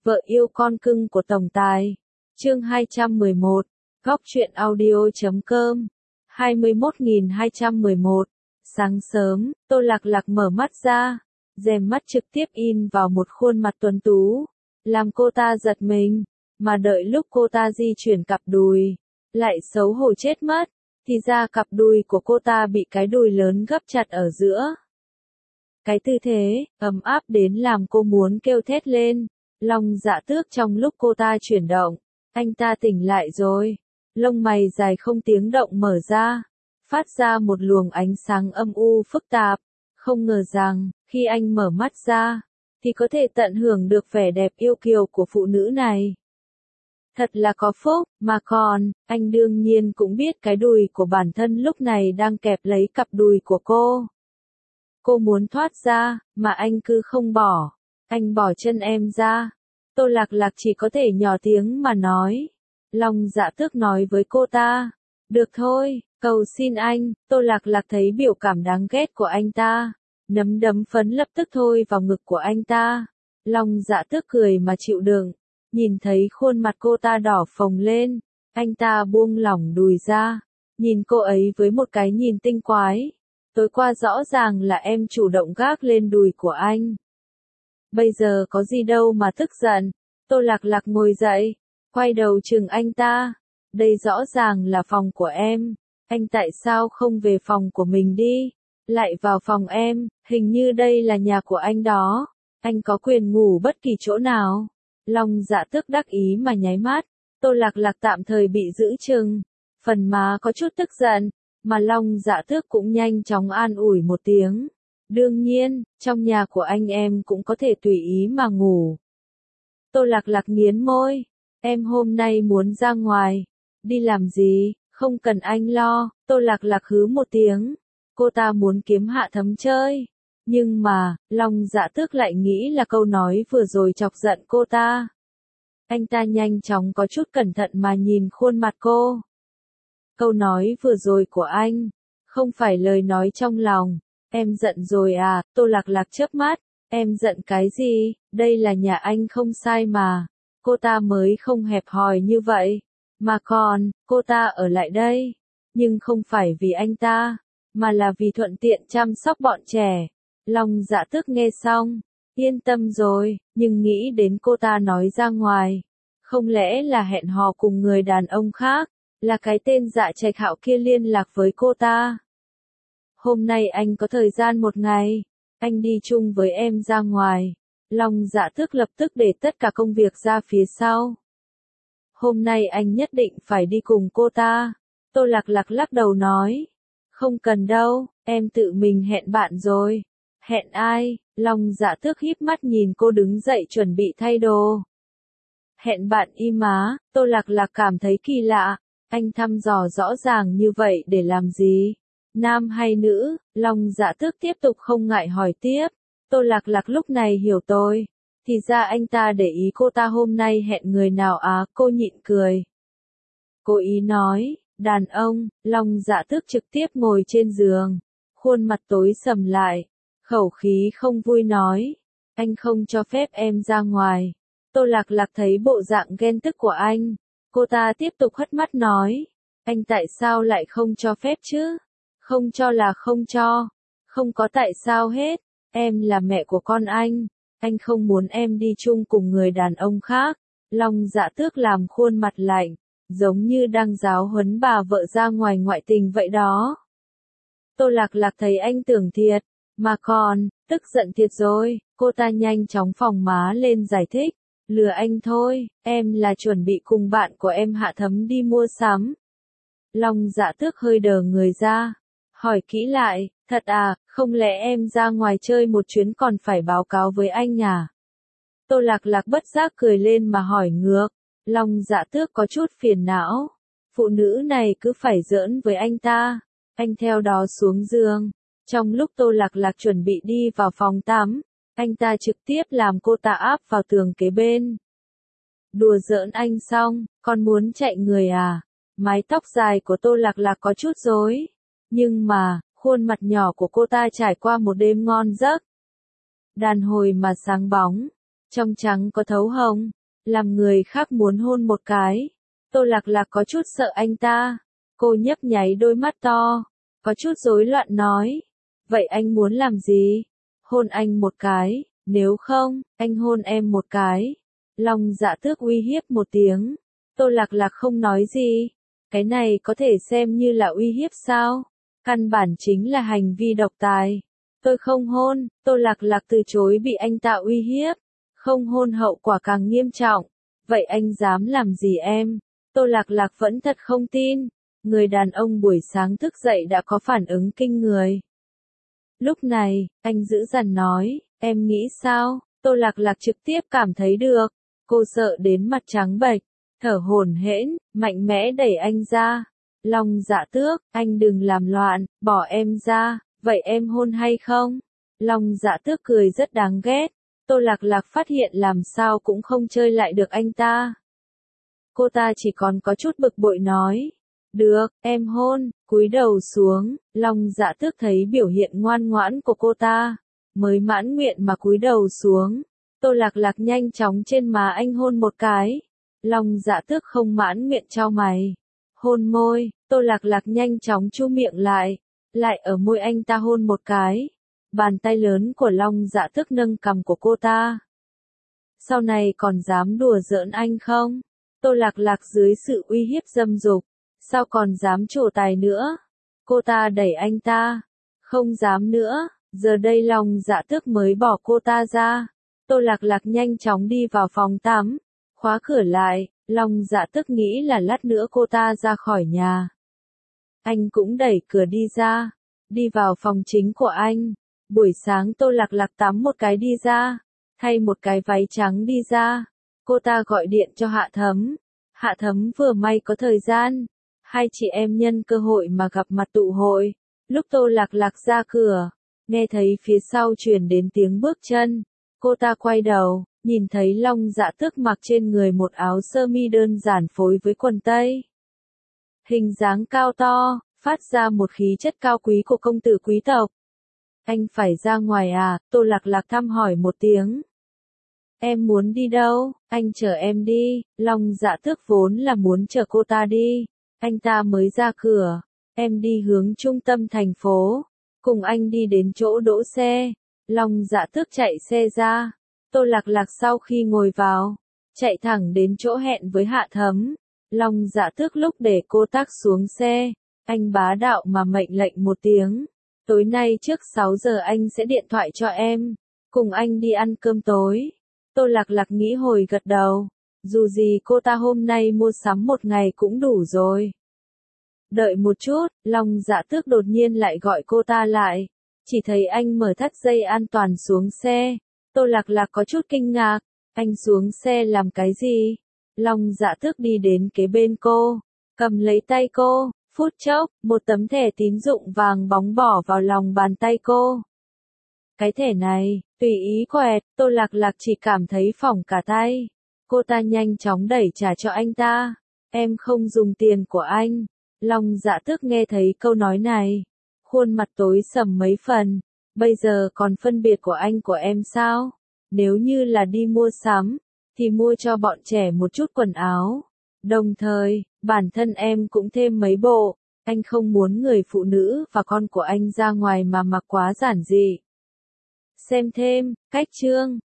Vợ yêu con cưng của tổng tài. Chương 211. Góc truyện audio.com. 21211. Sáng sớm, Tô Lạc Lạc mở mắt ra, rèm mắt trực tiếp in vào một khuôn mặt tuấn tú, làm cô ta giật mình, mà đợi lúc cô ta di chuyển cặp đùi, lại xấu hổ chết mất, thì ra cặp đùi của cô ta bị cái đùi lớn gấp chặt ở giữa. Cái tư thế, ấm áp đến làm cô muốn kêu thét lên. Long Dạ Tước trong lúc cô ta chuyển động, anh ta tỉnh lại rồi, lông mày dài không tiếng động mở ra, phát ra một luồng ánh sáng âm u phức tạp, không ngờ rằng, khi anh mở mắt ra, thì có thể tận hưởng được vẻ đẹp yêu kiều của phụ nữ này. Thật là có phúc, mà còn, anh đương nhiên cũng biết cái đùi của bản thân lúc này đang kẹp lấy cặp đùi của cô. Cô muốn thoát ra, mà anh cứ không bỏ. Anh bỏ chân em ra. Tô Lạc Lạc chỉ có thể nhỏ tiếng mà nói. Long Dạ Tước nói với cô ta. Được thôi, cầu xin anh. Tô Lạc Lạc thấy biểu cảm đáng ghét của anh ta. Nấm đấm phấn lập tức thôi vào ngực của anh ta. Long Dạ Tước cười mà chịu đựng. Nhìn thấy khuôn mặt cô ta đỏ phồng lên. Anh ta buông lỏng đùi ra. Nhìn cô ấy với một cái nhìn tinh quái. Tối qua rõ ràng là em chủ động gác lên đùi của anh. Bây giờ có gì đâu mà tức giận. Tô Lạc Lạc ngồi dậy, quay đầu chừng anh ta. Đây rõ ràng là phòng của em. Anh tại sao không về phòng của mình đi? Lại vào phòng em, hình như đây là nhà của anh đó. Anh có quyền ngủ bất kỳ chỗ nào. Long Dạ Tước đắc ý mà nháy mắt. Tô Lạc Lạc tạm thời bị giữ chừng. Phần má có chút tức giận. Mà Long Dạ Tước cũng nhanh chóng an ủi một tiếng. Đương nhiên, trong nhà của anh em cũng có thể tùy ý mà ngủ. Tô Lạc Lạc nghiến môi. Em hôm nay muốn ra ngoài. Đi làm gì, không cần anh lo. Tô Lạc Lạc hứ một tiếng. Cô ta muốn kiếm Hạ Thấm chơi. Nhưng mà, Long Dạ Tước lại nghĩ là câu nói vừa rồi chọc giận cô ta. Anh ta nhanh chóng có chút cẩn thận mà nhìn khuôn mặt cô. Câu nói vừa rồi của anh, không phải lời nói trong lòng. Em giận rồi à? Tô Lạc Lạc chớp mắt. Em giận cái gì? Đây là nhà anh không sai mà. Cô ta mới không hẹp hòi như vậy. Mà còn, cô ta ở lại đây. Nhưng không phải vì anh ta, mà là vì thuận tiện chăm sóc bọn trẻ. Long Dạ Tước nghe xong, yên tâm rồi, nhưng nghĩ đến cô ta nói ra ngoài. Không lẽ là hẹn hò cùng người đàn ông khác? Là cái tên Dạ Trạch Hạo kia liên lạc với cô ta. Hôm nay anh có thời gian một ngày, anh đi chung với em ra ngoài. Long Dạ Tước lập tức để tất cả công việc ra phía sau. Hôm nay anh nhất định phải đi cùng cô ta. Tô Lạc Lạc lắc đầu nói. Không cần đâu, em tự mình hẹn bạn rồi. Hẹn ai? Long Dạ Tước híp mắt nhìn cô đứng dậy chuẩn bị thay đồ. Hẹn bạn y má. Tô Lạc Lạc cảm thấy kỳ lạ. Anh thăm dò rõ ràng như vậy để làm gì? Nam hay nữ? Long Dạ Tước tiếp tục không ngại hỏi tiếp. Tô Lạc Lạc lúc này hiểu tôi. Thì ra anh ta để ý cô ta hôm nay hẹn người nào à? Cô nhịn cười. Cô ý nói, đàn ông. Long Dạ Tước trực tiếp ngồi trên giường. Khuôn mặt tối sầm lại. Khẩu khí không vui nói. Anh không cho phép em ra ngoài. Tô Lạc Lạc thấy bộ dạng ghen tức của anh. Cô ta tiếp tục hất mắt nói. Anh tại sao lại không cho phép chứ? Không cho là không cho. Không có tại sao hết. Em là mẹ của con anh. Anh không muốn em đi chung cùng người đàn ông khác. Long Dạ Tước làm khuôn mặt lạnh. Giống như đang giáo huấn bà vợ ra ngoài ngoại tình vậy đó. Tô Lạc Lạc thấy anh tưởng thiệt. Mà còn, tức giận thiệt rồi. Cô ta nhanh chóng phồng má lên giải thích. Lừa anh thôi, em là chuẩn bị cùng bạn của em Hạ Thấm đi mua sắm. Long Dạ Tước hơi đờ người ra. Hỏi kỹ lại, thật à, không lẽ em ra ngoài chơi một chuyến còn phải báo cáo với anh à? Tô Lạc Lạc bất giác cười lên mà hỏi ngược. Long Dạ Tước có chút phiền não. Phụ nữ này cứ phải giỡn với anh ta. Anh theo đó xuống giường. Trong lúc Tô Lạc Lạc chuẩn bị đi vào phòng tắm, anh ta trực tiếp làm cô ta áp vào tường kế bên. Đùa giỡn anh xong, còn muốn chạy người à? Mái tóc dài của Tô Lạc Lạc có chút rối. Nhưng mà, khuôn mặt nhỏ của cô ta trải qua một đêm ngon giấc. Đàn hồi mà sáng bóng. trong trắng có thấu hồng, làm người khác muốn hôn một cái. Tô Lạc Lạc có chút sợ anh ta. Cô nhấp nháy đôi mắt to, có chút rối loạn nói. Vậy anh muốn làm gì? Hôn anh một cái, nếu không, anh hôn em một cái. Long Dạ Tước uy hiếp một tiếng. Tô Lạc Lạc không nói gì. Cái này có thể xem như là uy hiếp sao? Căn bản chính là hành vi độc tài. Tôi không hôn, Tô Lạc Lạc từ chối bị anh ta uy hiếp. Không hôn hậu quả càng nghiêm trọng. Vậy anh dám làm gì em? Tô Lạc Lạc vẫn thật không tin. Người đàn ông buổi sáng thức dậy đã có phản ứng kinh người. Lúc này, anh dữ dằn nói, em nghĩ sao? Tô Lạc Lạc trực tiếp cảm thấy được. Cô sợ đến mặt trắng bệch, thở hổn hển, mạnh mẽ đẩy anh ra. Long Dạ Tước, anh đừng làm loạn, bỏ em ra, vậy em hôn hay không? Long Dạ Tước cười rất đáng ghét. Tô Lạc Lạc phát hiện làm sao cũng không chơi lại được anh ta. Cô ta chỉ còn có chút bực bội nói. Được, em hôn, cúi đầu xuống. Long Dạ Tước thấy biểu hiện ngoan ngoãn của cô ta, mới mãn nguyện mà cúi đầu xuống. Tô Lạc Lạc nhanh chóng trên má anh hôn một cái. Long Dạ Tước không mãn nguyện chau mày. Hôn môi, Tô Lạc Lạc nhanh chóng chu miệng lại ở môi anh ta hôn một cái. Bàn tay lớn của Long Dạ Tước nâng cằm của cô ta. Sau này còn dám đùa giỡn anh không? Tô Lạc Lạc dưới sự uy hiếp dâm dục, sao còn dám trổ tài nữa? Cô ta đẩy anh ta. Không dám nữa, giờ đây Long Dạ Tước mới bỏ cô ta ra. Tô Lạc Lạc nhanh chóng đi vào phòng tắm, khóa cửa lại. Long Dạ Tước nghĩ là lát nữa cô ta ra khỏi nhà. Anh cũng đẩy cửa đi ra, đi vào phòng chính của anh. Buổi sáng Tô Lạc Lạc tắm một cái đi ra, thay một cái váy trắng đi ra. Cô ta gọi điện cho Hạ Thấm. Hạ Thấm vừa may có thời gian. Hai chị em nhân cơ hội mà gặp mặt tụ hội. Lúc Tô Lạc Lạc ra cửa, nghe thấy phía sau truyền đến tiếng bước chân. Cô ta quay đầu, nhìn thấy Long Dạ Tước mặc trên người một áo sơ mi đơn giản phối với quần tây. Hình dáng cao to, phát ra một khí chất cao quý của công tử quý tộc. Anh phải ra ngoài à? Tô Lạc Lạc thăm hỏi một tiếng. Em muốn đi đâu? Anh chở em đi. Long Dạ Tước vốn là muốn chở cô ta đi. Anh ta mới ra cửa. Em đi hướng trung tâm thành phố. Cùng anh đi đến chỗ đỗ xe. Long Dạ Tước chạy xe ra. Tô Lạc Lạc sau khi ngồi vào, chạy thẳng đến chỗ hẹn với Hạ Thấm. Long Dạ Tước lúc để cô tác xuống xe, anh bá đạo mà mệnh lệnh một tiếng. Tối nay trước 6 giờ anh sẽ điện thoại cho em, cùng anh đi ăn cơm tối. Tô Lạc Lạc nghĩ hồi gật đầu, dù gì cô ta hôm nay mua sắm một ngày cũng đủ rồi. Đợi một chút, Long Dạ Tước đột nhiên lại gọi cô ta lại, chỉ thấy anh mở thắt dây an toàn xuống xe. Tô Lạc Lạc có chút kinh ngạc, anh xuống xe làm cái gì? Long Dạ Tước đi đến kế bên cô, cầm lấy tay cô, phút chốc, một tấm thẻ tín dụng vàng bóng bỏ vào lòng bàn tay cô. Cái thẻ này, tùy ý quẹt, Tô Lạc Lạc chỉ cảm thấy phỏng cả tay. Cô ta nhanh chóng đẩy trả cho anh ta. Em không dùng tiền của anh. Long Dạ Tước nghe thấy câu nói này, khuôn mặt tối sầm mấy phần. Bây giờ còn phân biệt của anh của em sao? Nếu như là đi mua sắm, thì mua cho bọn trẻ một chút quần áo. Đồng thời, bản thân em cũng thêm mấy bộ. Anh không muốn người phụ nữ và con của anh ra ngoài mà mặc quá giản dị. Xem thêm, cách chương.